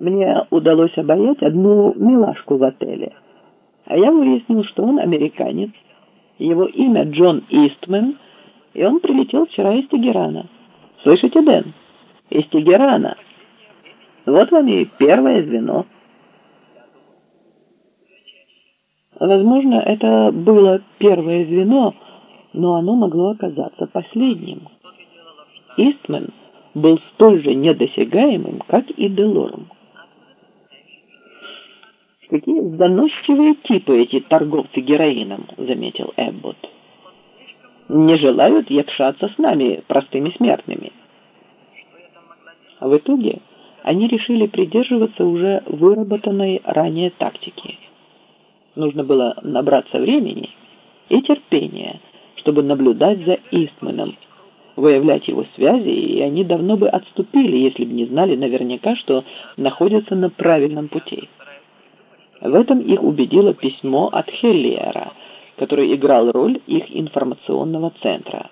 Мне удалось обаять одну милашку в отеле, а я выяснил, что он американец. Его имя Джон Истмен, и он прилетел вчера из Тегерана. Слышите, Дэн? Из Тегерана. Вот вам и первое звено. Возможно, это было первое звено, но оно могло оказаться последним. Истмен был столь же недосягаемым, как и Делорм. «Какие заносчивые типы эти торговцы героином», — заметил Эббот. «Не желают якшаться с нами, простыми смертными». В итоге они решили придерживаться уже выработанной ранее тактики. Нужно было набраться времени и терпения, чтобы наблюдать за Истменом, выявлять его связи, и они давно бы отступили, если бы не знали наверняка, что находятся на правильном пути. В этом их убедило письмо от Хеллиера, который играл роль их информационного центра.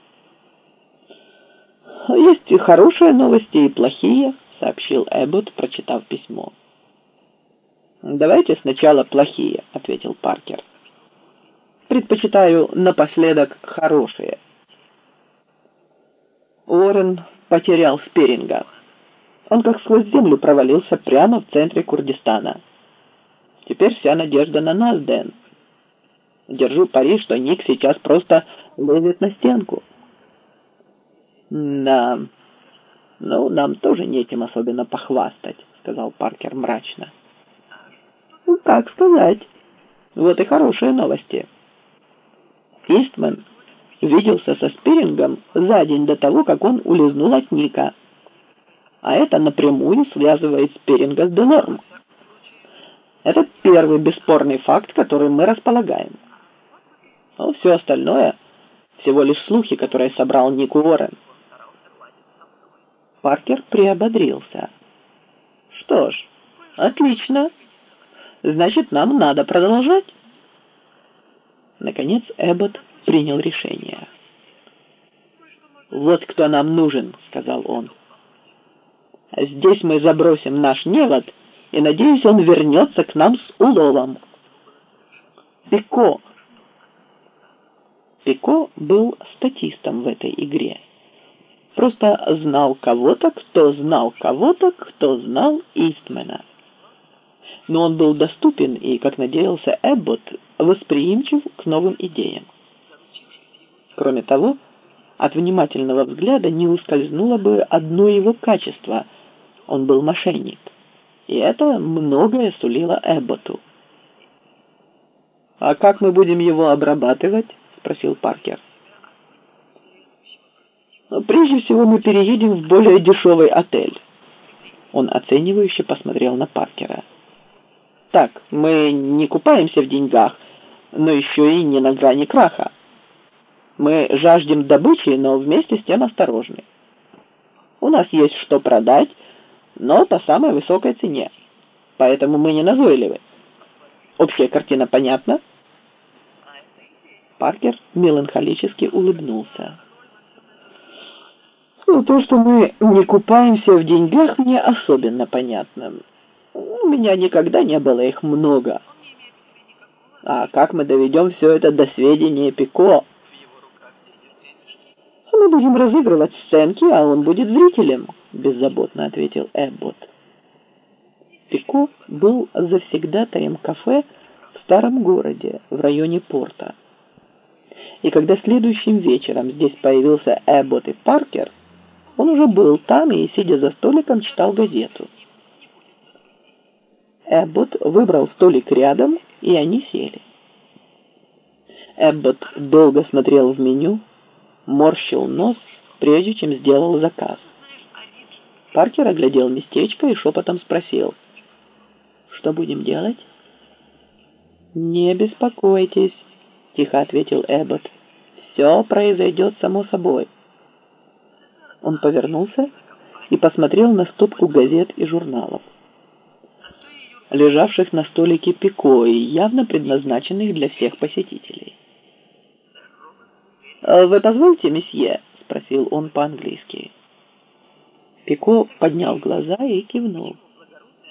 «Есть и хорошие новости, и плохие», — сообщил Эббот, прочитав письмо. «Давайте сначала плохие», — ответил Паркер. «Предпочитаю напоследок хорошие». Уоррен потерял Спиринга. Он как сквозь землю провалился прямо в центре Курдистана. Теперь вся надежда на нас, Дэн. Держу пари, что Ник сейчас просто лезет на стенку. Да, ну, нам тоже нечем особенно похвастать, сказал Паркер мрачно. Ну, как сказать. Вот и хорошие новости. Истмен виделся со Спирингом за день до того, как он улизнул от Ника. А это напрямую связывает Спиринга с Делорм. Это первый бесспорный факт, которым мы располагаем. Но все остальное всего лишь слухи, которые собрал Ник Уоррен. Паркер приободрился. Что ж, отлично. Значит, нам надо продолжать. Наконец Эббот принял решение. «Вот кто нам нужен», — сказал он. «Здесь мы забросим наш невод, и, надеюсь, он вернется к нам с уловом». Пико. Пико был статистом в этой игре. Просто знал кого-то, кто знал кого-то, кто знал Истмена. Но он был доступен и, как надеялся Эббот, восприимчив к новым идеям. Кроме того, от внимательного взгляда не ускользнуло бы одно его качество — он был мошенник. И это многое сулило Эбботу. «А как мы будем его обрабатывать?» — спросил Паркер. «Прежде всего мы переедем в более дешевый отель». Он оценивающе посмотрел на Паркера. «Так, мы не купаемся в деньгах, но еще и не на грани краха. Мы жаждем добычи, но вместе с тем осторожны. У нас есть что продать, но по самой высокой цене. Поэтому мы не назойливы. Общая картина понятна?» Паркер меланхолически улыбнулся. «Ну, то, что мы не купаемся в деньгах, мне особенно понятно. У меня никогда не было их много. А как мы доведем все это до сведения Пико? Мы будем разыгрывать сценки, а он будет зрителем», — беззаботно ответил Эббот. Пико был завсегдатаем кафе в старом городе в районе порта. И когда следующим вечером здесь появился Эббот и Паркер, он уже был там и, сидя за столиком, читал газету. Эббот выбрал столик рядом, и они сели. Эббот долго смотрел в меню, морщил нос, прежде чем сделал заказ. Паркер оглядел местечко и шепотом спросил: «Что будем делать?» «Не беспокойтесь», — тихо ответил Эббот. «Все произойдет само собой». Он повернулся и посмотрел на стопку газет и журналов, лежавших на столике Пико и явно предназначенных для всех посетителей. «Вы позволите, месье?» — спросил он по-английски. Пико поднял глаза и кивнул.